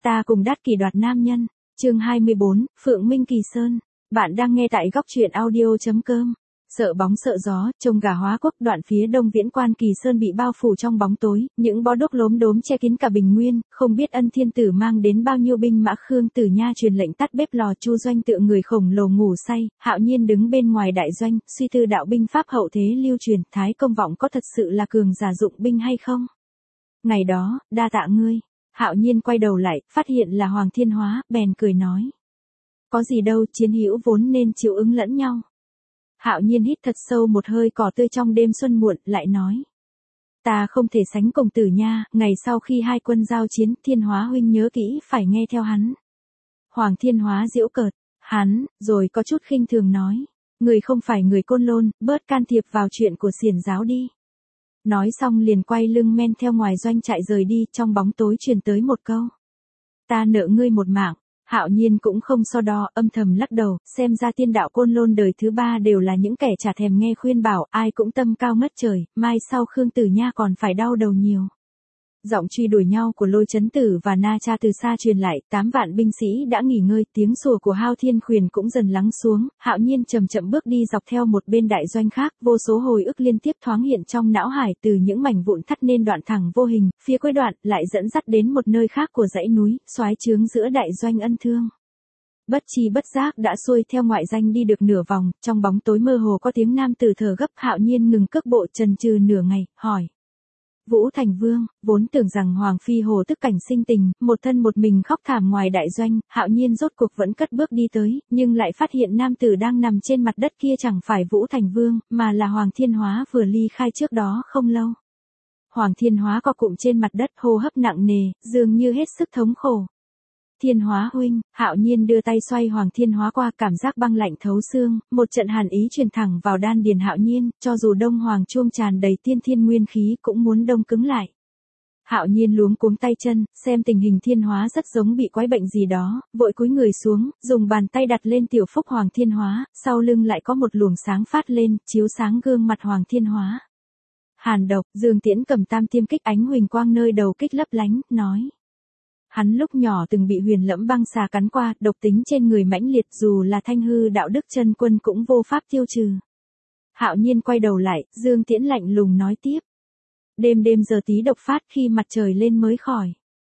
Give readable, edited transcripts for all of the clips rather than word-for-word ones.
Ta cùng Đát Kỷ đoạt nam nhân. Chương 24, Phượng Minh Kỳ Sơn. Bạn đang nghe tại góc truyện audio.com. Sợ bóng sợ gió, trông gà hóa quốc đoạn phía đông Viễn Quan Kỳ Sơn bị bao phủ trong bóng tối, những bó đuốc lốm đốm che kín cả bình nguyên, không biết Ân Thiên Tử mang đến bao nhiêu binh mã. Khương Tử Nha truyền lệnh tắt bếp lò. Chu Doanh tựa người khổng lồ ngủ say, Hạo Nhiên đứng bên ngoài đại doanh, suy tư đạo binh pháp hậu thế lưu truyền, Thái Công Vọng có thật sự là cường giả dụng binh hay không? Ngày đó, đa tạ ngươi. Hạo Nhiên quay đầu lại, phát hiện là Hoàng Thiên Hóa, bèn cười nói. Có gì đâu, chiến hữu vốn nên chịu ứng lẫn nhau. Hạo Nhiên hít thật sâu một hơi cỏ tươi trong đêm xuân muộn, lại nói. Ta không thể sánh cùng Tử Nha, ngày sau khi hai quân giao chiến, Thiên Hóa huynh nhớ kỹ phải nghe theo hắn. Hoàng Thiên Hóa giễu cợt, hắn, rồi có chút khinh thường nói. Người không phải người Côn Lôn, bớt can thiệp vào chuyện của xiển giáo đi. Nói xong liền quay lưng men theo ngoài doanh trại rời đi, trong bóng tối truyền tới một câu. Ta nợ ngươi một mạng. Hạo Nhiên cũng không so đo, âm thầm lắc đầu, xem ra tiên đạo Côn Lôn đời thứ ba đều là những kẻ chả thèm nghe khuyên bảo, ai cũng tâm cao ngất trời, mai sau Khương Tử Nha còn phải đau đầu nhiều. Giọng truy đuổi nhau của Lôi Chấn Tử và Na Cha từ xa truyền lại, 8 vạn binh sĩ đã nghỉ ngơi, tiếng sủa của Hao Thiên Khuyển cũng dần lắng xuống. Hạo Nhiên chậm chậm bước đi dọc theo một bên đại doanh khác, vô số hồi ức liên tiếp thoáng hiện trong não hải, từ những mảnh vụn thắt nên đoạn thẳng vô hình, phía cuối đoạn lại dẫn dắt đến một nơi khác của dãy núi, soái trướng giữa đại doanh Ân Thương. Bất chi bất giác đã xuôi theo ngoại danh đi được nửa vòng, trong bóng tối mơ hồ có tiếng nam tử thở gấp. Hạo Nhiên ngừng cước bộ chần chừ nửa ngày, hỏi. Vũ Thành Vương, vốn tưởng rằng Hoàng Phi hồ tức cảnh sinh tình, một thân một mình khóc thảm ngoài đại doanh, Hạo Nhiên rốt cuộc vẫn cất bước đi tới, nhưng lại phát hiện nam tử đang nằm trên mặt đất kia chẳng phải Vũ Thành Vương, mà là Hoàng Thiên Hóa vừa ly khai trước đó không lâu. Hoàng Thiên Hóa co cụm trên mặt đất, hô hấp nặng nề, dường như hết sức thống khổ. Thiên Hóa huynh, Hạo Nhiên đưa tay xoay Hoàng Thiên Hóa qua, cảm giác băng lạnh thấu xương, một trận hàn ý truyền thẳng vào đan điền Hạo Nhiên, cho dù Đông Hoàng chuông tràn đầy tiên thiên nguyên khí cũng muốn đông cứng lại. Hạo Nhiên luống cuống tay chân, xem tình hình Thiên Hóa rất giống bị quái bệnh gì đó, vội cúi người xuống, dùng bàn tay đặt lên tiểu phúc Hoàng Thiên Hóa, sau lưng lại có một luồng sáng phát lên, chiếu sáng gương mặt Hoàng Thiên Hóa. Hàn độc, Dương Tiễn cầm tam tiêm kích, ánh huỳnh quang nơi đầu kích lấp lánh, nói. Hắn lúc nhỏ từng bị Huyền Lẫm băng xà cắn qua, độc tính trên người mãnh liệt, dù là Thanh Hư đạo đức chân quân cũng vô pháp tiêu trừ. Hạo Nhiên quay đầu lại, Dương Tiễn lạnh lùng nói tiếp. Đêm giờ tí độc phát, khi mặt trời lên mới khỏi.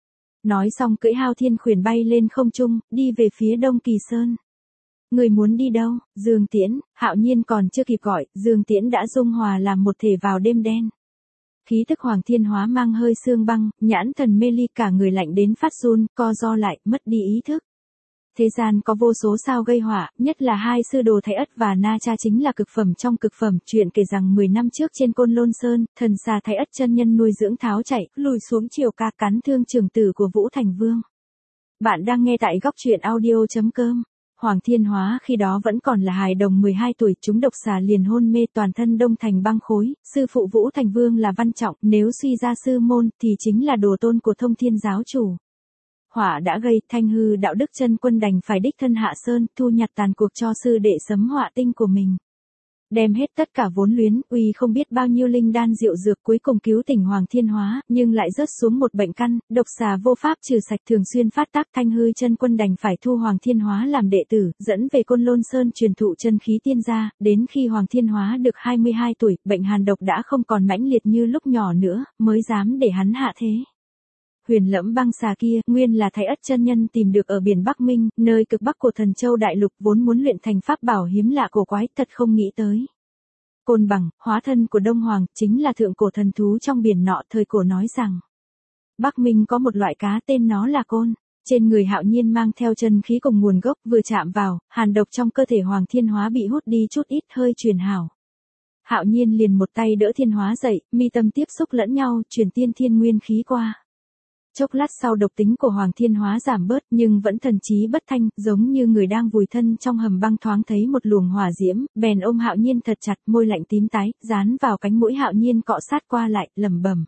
Nói xong cưỡi Hao Thiên Khuyển bay lên không trung, đi về phía đông Kỳ Sơn. Người muốn đi đâu, Dương Tiễn? Hạo Nhiên còn chưa kịp gọi, Dương Tiễn đã dung hòa làm một thể vào đêm đen. Khí thức Hoàng Thiên Hóa mang hơi sương băng, nhãn thần mê ly, cả người lạnh đến phát run, co ro lại, mất đi ý thức. Thế gian có vô số sao gây họa, nhất là hai sư đồ Thái Ất và Na Cha chính là cực phẩm trong cực phẩm. Chuyện kể rằng 10 năm trước trên Côn Lôn Sơn, thần xà Thái Ất chân nhân nuôi dưỡng tháo chạy, lùi xuống chiều ca cắn thương trưởng tử của Vũ Thành Vương. Bạn đang nghe tại góc truyện audio.com. Hoàng Thiên Hóa khi đó vẫn còn là hài đồng 12 tuổi, trúng độc xà liền hôn mê, toàn thân đông thành băng khối. Sư phụ Vũ Thành Vương là Văn Trọng, nếu suy ra sư môn thì chính là đồ tôn của Thông Thiên giáo chủ. Họa đã gây, Thanh Hư đạo đức chân quân đành phải đích thân hạ sơn, thu nhặt tàn cuộc cho sư đệ sấm họa tinh của mình. Đem hết tất cả vốn luyến, uy không biết bao nhiêu linh đan diệu dược, cuối cùng cứu tỉnh Hoàng Thiên Hóa, nhưng lại rớt xuống một bệnh căn, độc xà vô pháp trừ sạch, thường xuyên phát tác. Thanh Hư chân quân đành phải thu Hoàng Thiên Hóa làm đệ tử, dẫn về Côn Lôn Sơn truyền thụ chân khí tiên gia, đến khi Hoàng Thiên Hóa được 22 tuổi, bệnh hàn độc đã không còn mãnh liệt như lúc nhỏ nữa, mới dám để hắn hạ thế. Huyền Lẫm băng xà kia, nguyên là Thái Ất chân nhân tìm được ở biển Bắc Minh, nơi cực bắc của Thần Châu đại lục, vốn muốn luyện thành pháp bảo hiếm lạ cổ quái, thật không nghĩ tới. Côn Bằng, hóa thân của Đông Hoàng, chính là thượng cổ thần thú trong biển nọ. Thời cổ nói rằng, Bắc Minh có một loại cá tên nó là côn. Trên người Hạo Nhiên mang theo chân khí cùng nguồn gốc, vừa chạm vào, hàn độc trong cơ thể Hoàng Thiên Hóa bị hút đi chút ít, hơi truyền hảo. Hạo Nhiên liền một tay đỡ Thiên Hóa dậy, mi tâm tiếp xúc lẫn nhau, truyền tiên thiên nguyên khí qua. Chốc lát sau độc tính của Hoàng Thiên Hóa giảm bớt, nhưng vẫn thần trí bất thanh, giống như người đang vùi thân trong hầm băng. Thoáng thấy một luồng hỏa diễm, bèn ôm Hạo Nhiên thật chặt, môi lạnh tím tái, dán vào cánh mũi Hạo Nhiên cọ sát qua lại, lẩm bẩm.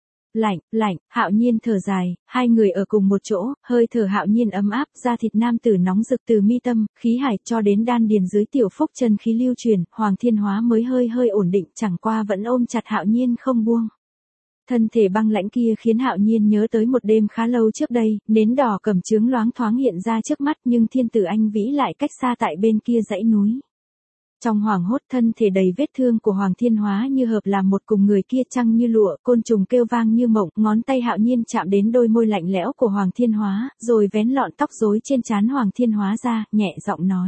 Lạnh, Hạo Nhiên thở dài, hai người ở cùng một chỗ, hơi thở Hạo Nhiên ấm áp, da thịt nam tử nóng rực từ mi tâm, khí hải cho đến đan điền dưới tiểu phúc chân khí lưu truyền, Hoàng Thiên Hóa mới hơi ổn định, chẳng qua vẫn ôm chặt Hạo Nhiên không buông. Thân thể băng lãnh kia khiến Hạo Nhiên nhớ tới một đêm khá lâu trước đây, nến đỏ cẩm chướng loáng thoáng hiện ra trước mắt nhưng thiên tử anh vĩ lại cách xa tại bên kia dãy núi. Trong hoảng hốt thân thể đầy vết thương của Hoàng Thiên Hóa như hợp làm một cùng người kia trăng như lụa, côn trùng kêu vang như mộng, ngón tay Hạo Nhiên chạm đến đôi môi lạnh lẽo của Hoàng Thiên Hóa, rồi vén lọn tóc rối trên trán Hoàng Thiên Hóa ra, nhẹ giọng nói.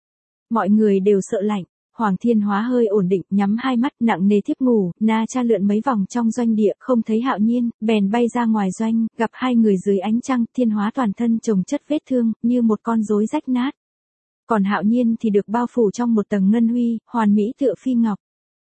Mọi người đều sợ lạnh. Hoàng Thiên Hóa hơi ổn định, nhắm hai mắt nặng nề thiếp ngủ, Na Cha lượn mấy vòng trong doanh địa, không thấy Hạo Nhiên, bèn bay ra ngoài doanh, gặp hai người dưới ánh trăng, Thiên Hóa toàn thân chồng chất vết thương, như một con rối rách nát. Còn Hạo Nhiên thì được bao phủ trong một tầng ngân huy, hoàn mỹ tựa phi ngọc.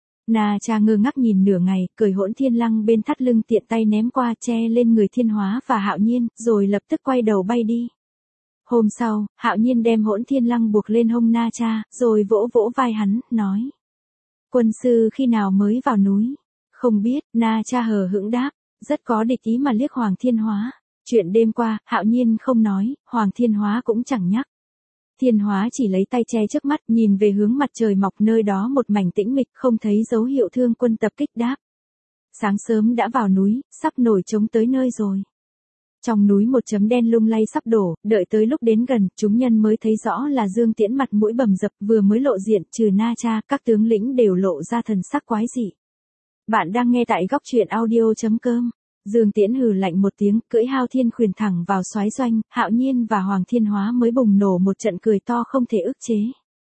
Na Cha ngơ ngác nhìn nửa ngày, cởi hỗn thiên lăng bên thắt lưng tiện tay ném qua che lên người Thiên Hóa và Hạo Nhiên, rồi lập tức quay đầu bay đi. Hôm sau, Hạo Nhiên đem hỗn thiên lăng buộc lên hông Na Cha, rồi vỗ vỗ vai hắn, nói. Quân sư khi nào mới vào núi? Không biết, Na Cha hờ hững đáp, rất có địch ý mà liếc Hoàng Thiên Hóa. Chuyện đêm qua, Hạo Nhiên không nói, Hoàng Thiên Hóa cũng chẳng nhắc. Thiên Hóa chỉ lấy tay che trước mắt, nhìn về hướng mặt trời mọc nơi đó một mảnh tĩnh mịch, không thấy dấu hiệu thương quân tập kích đáp. Sáng sớm đã vào núi, sắp nổi trống tới nơi rồi. Trong núi một chấm đen lung lay sắp đổ, đợi tới lúc đến gần, chúng nhân mới thấy rõ là Dương Tiễn mặt mũi bầm dập, vừa mới lộ diện, trừ Na Cha, các tướng lĩnh đều lộ ra thần sắc quái dị. Bạn đang nghe tại góc truyện audio.com. Dương Tiễn hừ lạnh một tiếng, cưỡi Hao Thiên Khuyển thẳng vào soái doanh, Hạo Nhiên và Hoàng Thiên Hóa mới bùng nổ một trận cười to không thể ức chế.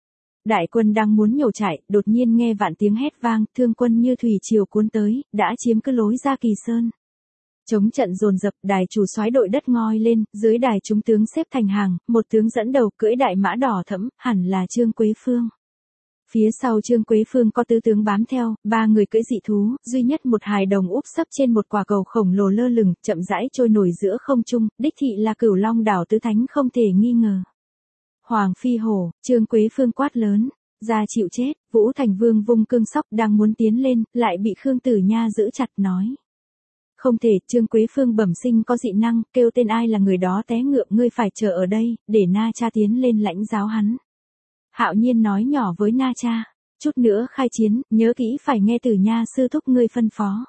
Đại quân đang muốn nhổ chạy, đột nhiên nghe vạn tiếng hét vang, thương quân như thủy triều cuốn tới, đã chiếm cứ lối ra Kỳ Sơn. Chống trận dồn dập, đài chủ soái đội đất ngoi lên, dưới đài chúng tướng xếp thành hàng, một tướng dẫn đầu cưỡi đại mã đỏ thẫm, hẳn là Trương Quế Phương. Phía sau Trương Quế Phương có tứ tướng bám theo, ba người cưỡi dị thú, duy nhất một hài đồng úp sấp trên một quả cầu khổng lồ lơ lửng, chậm rãi trôi nổi giữa không trung, đích thị là Cửu Long đảo tứ thánh không thể nghi ngờ. Hoàng Phi Hổ, Trương Quế Phương quát lớn, ra chịu chết, Vũ Thành Vương vung cương sóc đang muốn tiến lên, lại bị Khương Tử Nha giữ chặt nói. Không thể, Trương Quế Phương bẩm sinh có dị năng, kêu tên ai là người đó té ngựa, ngươi phải chờ ở đây, để Na Cha tiến lên lãnh giáo hắn. Hạo Nhiên nói nhỏ với Na Cha, chút nữa khai chiến, nhớ kỹ phải nghe Tử Nha sư thúc ngươi phân phó.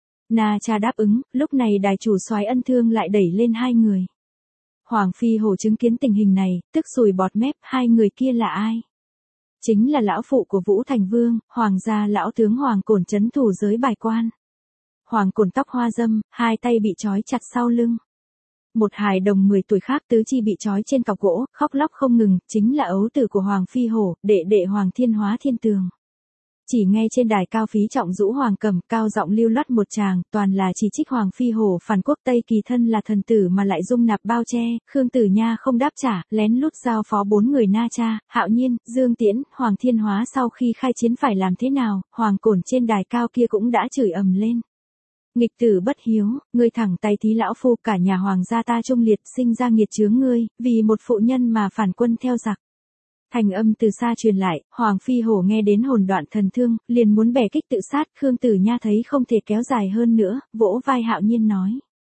Na Cha đáp ứng, lúc này đài chủ soái Ân Thương lại đẩy lên hai người. Hoàng Phi Hổ chứng kiến tình hình này, tức sùi bọt mép, hai người kia là ai? Chính là lão phụ của Vũ Thành Vương, Hoàng gia lão tướng Hoàng Cổn trấn thủ giới Bài Quan. Hoàng Cổn tóc hoa dâm, hai tay bị trói chặt sau lưng. Một hài đồng 10 tuổi khác tứ chi bị trói trên cọc gỗ, khóc lóc không ngừng, chính là ấu tử của Hoàng Phi Hổ, đệ đệ Hoàng Thiên Hóa Thiên Tường. Chỉ nghe trên đài cao phí trọng rũ Hoàng Cầm, cao giọng lưu loát một tràng, toàn là chỉ trích Hoàng Phi Hổ phản quốc Tây Kỳ thân là thần tử mà lại dung nạp bao che, Khương Tử Nha không đáp trả, lén lút giao phó 4 người Na Cha, Hạo Nhiên, Dương Tiễn, Hoàng Thiên Hóa sau khi khai chiến phải làm thế nào, Hoàng Cổn trên đài cao kia cũng đã chửi ầm lên. Nghịch tử bất hiếu, ngươi thẳng tay thí lão phu, cả nhà hoàng gia ta trung liệt, sinh ra nghiệt chướng ngươi, vì một phụ nhân mà phản quân theo giặc. Thành âm từ xa truyền lại, Hoàng Phi Hổ nghe đến hồn đoạn thần thương, liền muốn bẻ kích tự sát, Khương Tử Nha thấy không thể kéo dài hơn nữa, vỗ vai Hạo Nhiên nói.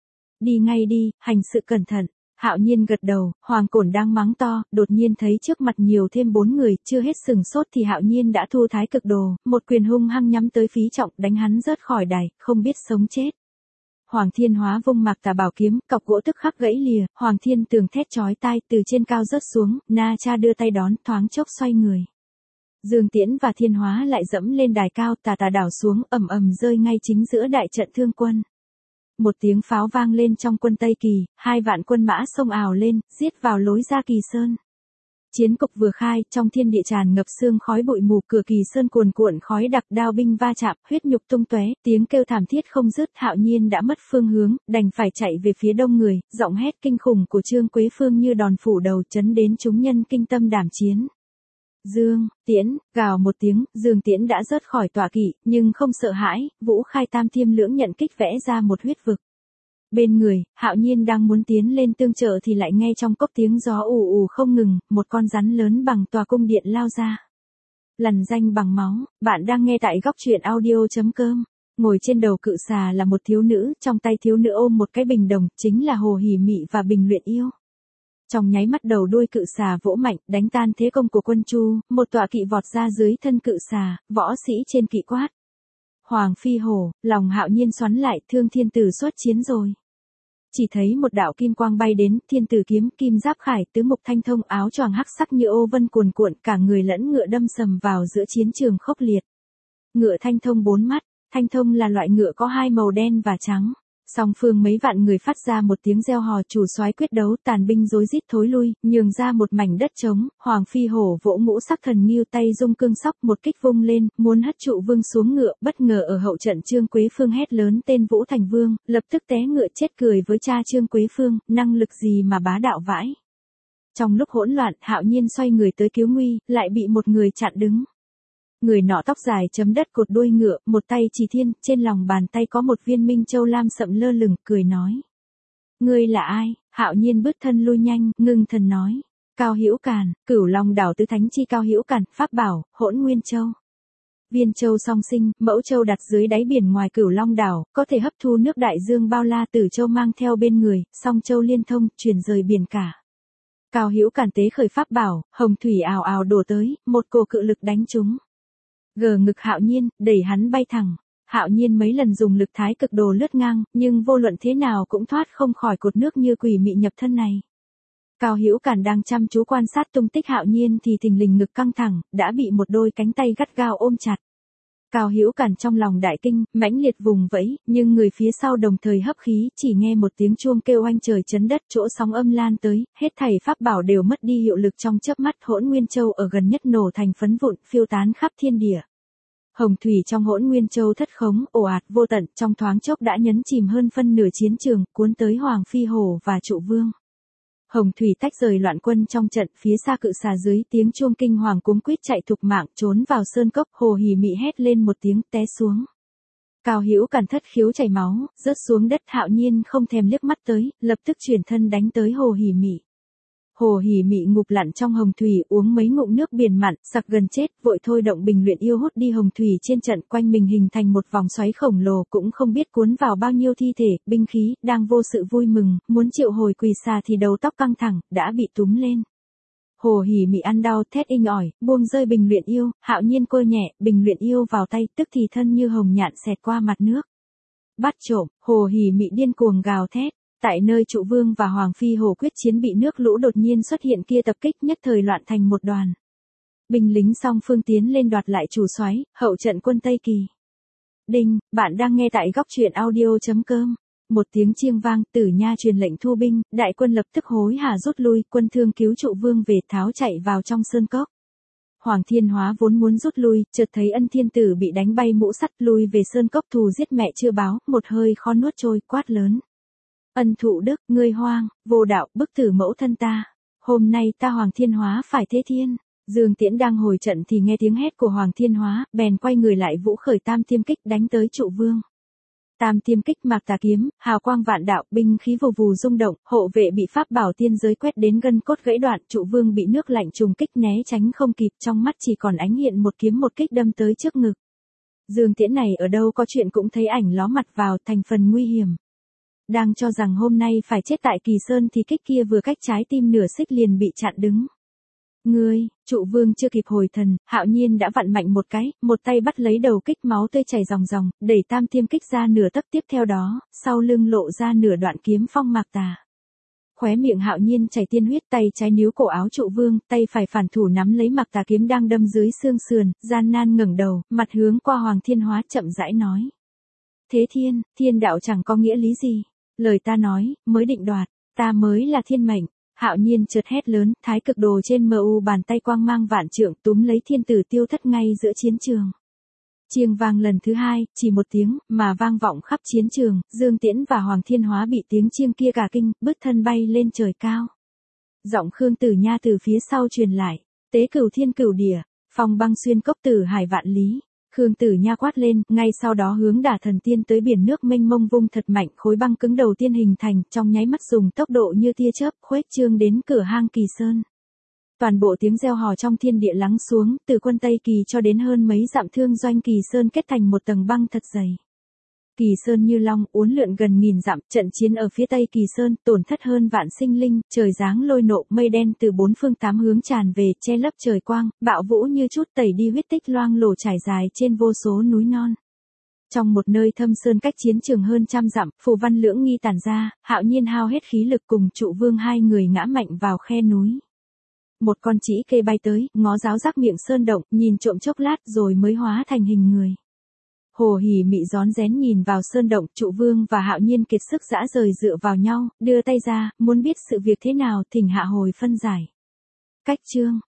Đi ngay đi, hành sự cẩn thận. Hạo Nhiên gật đầu, Hoàng Cổn đang mắng to, đột nhiên thấy trước mặt nhiều thêm 4 người, chưa hết sừng sốt thì Hạo Nhiên đã thu thái cực đồ, một quyền hung hăng nhắm tới phí trọng, đánh hắn rớt khỏi đài, không biết sống chết. Hoàng Thiên Hóa vung Mạc Tà bảo kiếm, cọc gỗ tức khắc gãy lìa, Hoàng Thiên Tường thét chói tai, từ trên cao rớt xuống, Na Cha đưa tay đón, thoáng chốc xoay người. Dương Tiễn và Thiên Hóa lại dẫm lên đài cao, tà tà đảo xuống, ầm ầm rơi ngay chính giữa đại trận thương quân. Một tiếng pháo vang lên trong quân Tây Kỳ, 2 vạn quân mã xông ào lên, giết vào lối ra Kỳ Sơn. Chiến cục vừa khai, trong thiên địa tràn ngập sương khói bụi mù, cửa Kỳ Sơn cuồn cuộn khói đặc, đao binh va chạm, huyết nhục tung tóe, tiếng kêu thảm thiết không dứt. Hạo Nhiên đã mất phương hướng, đành phải chạy về phía đông người, giọng hét kinh khủng của Trương Quế Phương như đòn phủ đầu chấn đến chúng nhân kinh tâm đảm chiến. Dương Tiễn, gào một tiếng, Dương Tiễn đã rớt khỏi tọa kỵ, nhưng không sợ hãi, Vũ Khai Tam Tiêm Lưỡng nhận kích vẽ ra một huyết vực. Bên người, Hạo Nhiên đang muốn tiến lên tương trợ thì lại nghe trong cốc tiếng gió ù ù không ngừng, một con rắn lớn bằng tòa cung điện lao ra. Lằn danh bằng máu, bạn đang nghe tại góc truyện audio.com. Ngồi trên đầu cự xà là một thiếu nữ, trong tay thiếu nữ ôm một cái bình đồng, chính là Hồ Hỉ Mị và Bình Luyện Yêu. Trong nháy mắt đầu đuôi cự xà vỗ mạnh, đánh tan thế công của quân Chu, một tọa kỵ vọt ra dưới thân cự xà, võ sĩ trên kỵ quát. Hoàng phi hổ, lòng Hạo Nhiên xoắn lại, Thương Thiên Tử xuất chiến rồi. Chỉ thấy một đạo kim quang bay đến, thiên tử kiếm, kim giáp khải, tứ mục thanh thông, áo choàng hắc sắc như ô vân cuồn cuộn, cả người lẫn ngựa đâm sầm vào giữa chiến trường khốc liệt. Ngựa thanh thông 4 mắt, thanh thông là loại ngựa có 2 màu đen và trắng. Song phương mấy vạn người phát ra một tiếng reo hò, chủ soái quyết đấu, tàn binh rối rít thối lui, nhường ra một mảnh đất trống. Hoàng phi hổ vỗ ngũ sắc thần nghiêu, tay dung cương sóc, một kích vung lên, muốn hất Trụ Vương xuống ngựa. Bất ngờ ở hậu trận Trương Quế Phương hét lớn tên Vũ Thành Vương, lập tức té ngựa chết, cười với cha Trương Quế Phương, năng lực gì mà bá đạo vãi. Trong lúc hỗn loạn, Hạo Nhiên xoay người tới cứu nguy, lại bị một người chặn đứng. Người nọ tóc dài chấm đất cột đuôi ngựa, một tay chỉ thiên, trên lòng bàn tay có một viên minh châu lam sậm lơ lửng, cười nói. Ngươi là ai? Hạo Nhiên bước thân lui nhanh, ngưng thần nói. Cao Hữu Càn, Cửu Long đảo tứ thánh chi Cao Hữu Càn, pháp bảo, Hỗn Nguyên Châu. Viên châu song sinh, mẫu châu đặt dưới đáy biển ngoài Cửu Long đảo, có thể hấp thu nước đại dương bao la, Tử châu mang theo bên người, song châu liên thông, truyền rời biển cả. Cao Hữu Càn tế khởi pháp bảo, hồng thủy ào ào đổ tới, một cổ cự lực đánh trúng. Gờ ngực Hạo Nhiên, đẩy hắn bay thẳng. Hạo Nhiên mấy lần dùng lực thái cực đồ lướt ngang, nhưng vô luận thế nào cũng thoát không khỏi cột nước như quỷ mị nhập thân này. Cao Hữu Càn đang chăm chú quan sát tung tích Hạo Nhiên thì thình lình ngực căng thẳng, đã bị một đôi cánh tay gắt gao ôm chặt. Cao Hữu Càn trong lòng đại kinh, mãnh liệt vùng vẫy, nhưng người phía sau đồng thời hấp khí, chỉ nghe một tiếng chuông kêu oanh trời chấn đất, chỗ sóng âm lan tới, hết thảy pháp bảo đều mất đi hiệu lực trong chớp mắt. Hỗn Nguyên Châu ở gần nhất nổ thành phấn vụn, phiêu tán khắp thiên địa. Hồng thủy trong Hỗn Nguyên Châu thất khống, ồ ạt vô tận, trong thoáng chốc đã nhấn chìm hơn phân nửa chiến trường, cuốn tới Hoàng phi hổ và Trụ Vương. Hồng thủy tách rời loạn quân trong trận, phía xa cự xà dưới tiếng chuông kinh hoàng cuống quýt chạy thục mạng, trốn vào sơn cốc. Hồ Hỉ Mị hét lên một tiếng, té xuống. Cao Hữu Càn thất khiếu chảy máu, rớt xuống đất. Hạo Nhiên không thèm liếc mắt tới, lập tức chuyển thân đánh tới Hồ Hỉ Mị. Hồ Hỉ Mị ngụp lặn trong hồng thủy, uống mấy ngụm nước biển mặn, sặc gần chết, vội thôi động bình luyện yêu hút đi hồng thủy trên trận, quanh mình hình thành một vòng xoáy khổng lồ, cũng không biết cuốn vào bao nhiêu thi thể, binh khí. Đang vô sự vui mừng, muốn triệu hồi quỳ xà thì đầu tóc căng thẳng, đã bị túm lên. Hồ Hỉ Mị ăn đau, thét inh ỏi, buông rơi bình luyện yêu. Hạo Nhiên cô nhẹ bình luyện yêu vào tay, tức thì thân như hồng nhạn xẹt qua mặt nước. Bắt trộm. Hồ Hỉ Mị điên cuồng gào thét. Tại nơi Trụ Vương và Hoàng phi hổ quyết chiến, bị nước lũ đột nhiên xuất hiện kia tập kích, nhất thời loạn thành một đoàn. Binh lính song phương tiến lên đoạt lại chủ soái, hậu trận quân Tây Kỳ. Đinh, bạn đang nghe tại góc truyện audio.com. Một tiếng chiêng vang, Tử Nha truyền lệnh thu binh, đại quân lập tức hối hả rút lui, quân Thương cứu Trụ Vương về, tháo chạy vào trong sơn cốc. Hoàng Thiên Hóa vốn muốn rút lui, chợt thấy Ân Thiên Tử bị đánh bay mũ sắt, lui về sơn cốc, thù giết mẹ chưa báo, một hơi khó nuốt trôi, quát lớn. Ân Thụ Đức, ngươi hoang, vô đạo, bức tử mẫu thân ta. Hôm nay ta Hoàng Thiên Hóa phải thế thiên. Dương Tiễn đang hồi trận thì nghe tiếng hét của Hoàng Thiên Hóa, bèn quay người lại vũ khởi tam tiêm kích đánh tới Trụ Vương. Tam tiêm kích mạc tà kiếm, hào quang vạn đạo, binh khí vù vù rung động, hộ vệ bị pháp bảo tiên giới quét đến gân cốt gãy đoạn. Trụ Vương bị nước lạnh trùng kích né tránh không kịp, trong mắt chỉ còn ánh hiện một kiếm một kích đâm tới trước ngực. Dương Tiễn này ở đâu có chuyện cũng thấy ảnh ló mặt vào, thành phần nguy hiểm. Đang cho rằng hôm nay phải chết tại Kỳ Sơn thì kích kia vừa cách trái tim nửa xích liền bị chặn đứng. Ngươi, Trụ Vương chưa kịp hồi thần, Hạo Nhiên đã vặn mạnh một cái, một tay bắt lấy đầu kích, máu tươi chảy ròng ròng, đẩy tam tiêm kích ra nửa tấc, tiếp theo đó, sau lưng lộ ra nửa đoạn kiếm phong mạc tà. Khóe miệng Hạo Nhiên chảy tiên huyết, tay trái níu cổ áo Trụ Vương, tay phải phản thủ nắm lấy mạc tà kiếm đang đâm dưới xương sườn, gian nan ngẩng đầu, mặt hướng qua Hoàng Thiên Hóa, chậm rãi nói. Thế thiên, thiên đạo chẳng có nghĩa lý gì. Lời ta nói, mới định đoạt, ta mới là thiên mệnh. Hạo Nhiên chợt hét lớn, thái cực đồ trên MU bàn tay quang mang vạn trượng, túm lấy thiên tử tiêu thất ngay giữa chiến trường. Chiêng vang lần thứ hai, chỉ một tiếng, mà vang vọng khắp chiến trường. Dương Tiễn và Hoàng Thiên Hóa bị tiếng chiêng kia cả kinh, bước thân bay lên trời cao. Giọng Khương Tử Nha từ phía sau truyền lại, tế cửu thiên cửu địa, phong băng xuyên cốc tử hải vạn lý. Khương Tử Nha quát lên, ngay sau đó hướng Đả Thần Tiên tới biển nước mênh mông vung thật mạnh, khối băng cứng đầu tiên hình thành, trong nháy mắt dùng tốc độ như tia chớp, khuếch trương đến cửa hang Kỳ Sơn. Toàn bộ tiếng reo hò trong thiên địa lắng xuống, từ quân Tây Kỳ cho đến hơn mấy dặm thương doanh Kỳ Sơn kết thành một tầng băng thật dày. Kỳ Sơn như long, uốn lượn gần nghìn dặm, trận chiến ở phía Tây Kỳ Sơn, tổn thất hơn vạn sinh linh, trời giáng lôi nộ, mây đen từ bốn phương tám hướng tràn về, che lấp trời quang, bạo vũ như chút tẩy đi huyết tích loang lổ trải dài trên vô số núi non. Trong một nơi thâm sơn cách chiến trường hơn trăm dặm, phù văn lưỡng nghi tản ra, Hạo Nhiên hao hết khí lực cùng Trụ Vương hai người ngã mạnh vào khe núi. Một con trĩ kê bay tới, ngó giáo giác miệng sơn động, nhìn trộm chốc lát rồi mới hóa thành hình người. Hồ Hỉ Mị rón rén nhìn vào sơn động, Trụ Vương và Hạo Nhiên kiệt sức dã rời dựa vào nhau, đưa tay ra, muốn biết sự việc thế nào, thỉnh hạ hồi phân giải. Cách chương